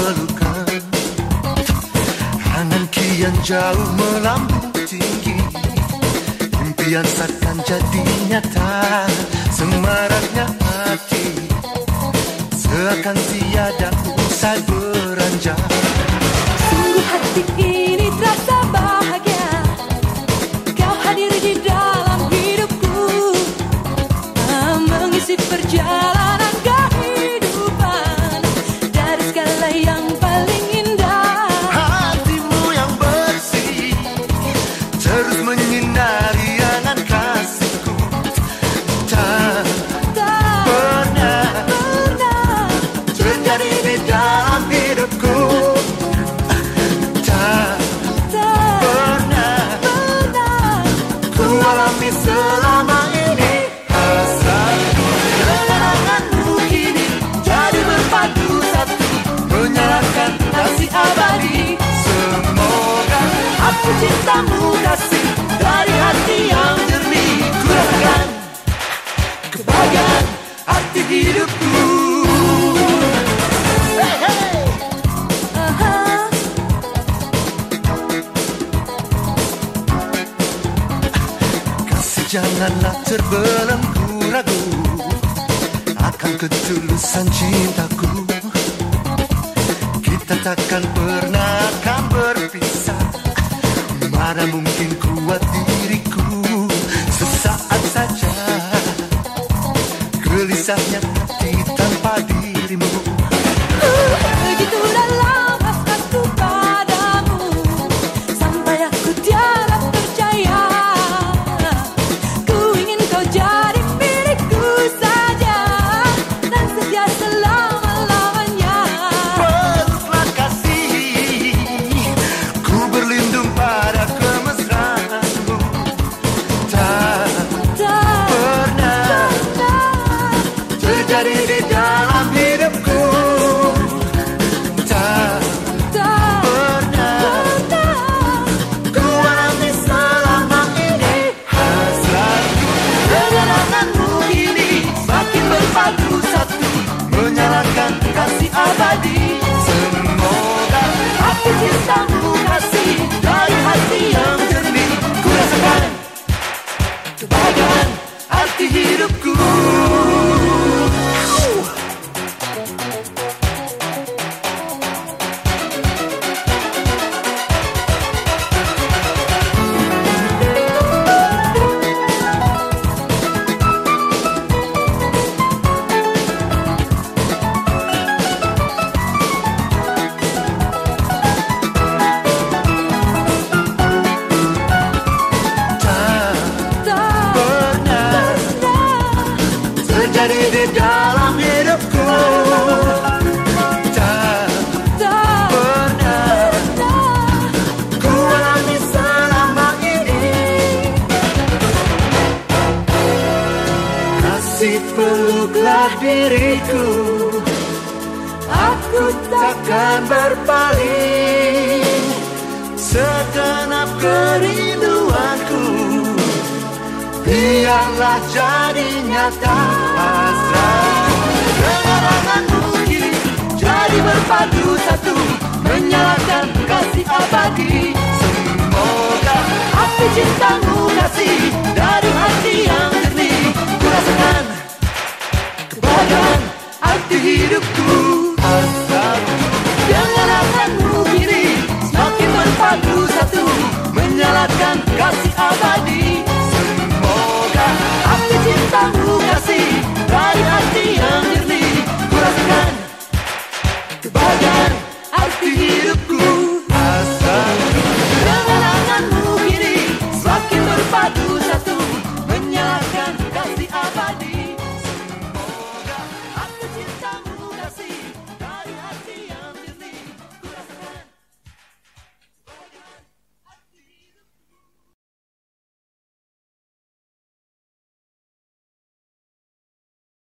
memerlukan. Angan kian jauh melambung tinggi, impian seakan jadi nyata. Semaraknya hati seakan tiada usai beranjak. Sungguh hati ini terasa bahagia, kau hadir di dalam hidupku, mengisi perjalanan kehidupan dari segala yang paling indah. Hatimu yang bersih terus menyinari angan kasihku. Tak pernah terjadi di dalam hidupku. Tak pernah ku alami selama ini. Hasratku kenanganmu kini jadi berpadu satu, menyalakan kasih abadi. Semoga aku cintamu kasih dari hati yang jernih. Ku rasakan kebahagiaan arti hidupku. Hey, hey. Kasih janganlah terbelenggu ragu akan ketulusan cintaku. Kita takkan pernah akan berpisah, mana mungkin kuat diriku. Sesaat saja gelisahnya hati tanpa dirimu. Begitu dalam hasratku padamu, sampai aku tiada percaya. Ku ingin kau jadi milikku saja dan setia selama-lamanya. Peluklah kasih, ku berlindung pada kemesraanmu. Tak pernah terjadi di dalam hidupku. Tak pernah ku alami selama ini. Hasratku kenanganmu kini makin berpadu satu, menyalakan kasih abadi. Semoga aku cintamu kasih dari hati yang jernih. Ku rasakan kebahagiaan arti hidupku. Terjadi di dalam hidupku. Tak pernah ku alami selama ini. Kasih peluklah diriku, aku takkan berpaling. Segenap kerinduanku biarlah jadi nyata. Hasrat kenanganmu kini jadi berpadu satu, menyalakan kasih abadi. Semoga api cintamu kasih dari hati yang jernih. Ku rasakan kebahagiaan arti hidupku. Hasrat kenanganmu kini semakin berpadu satu, menyalakan kasih abadi. Api cintamu kasih dari hati yang jernih. Ku rasakan kebahagiaan arti hidup.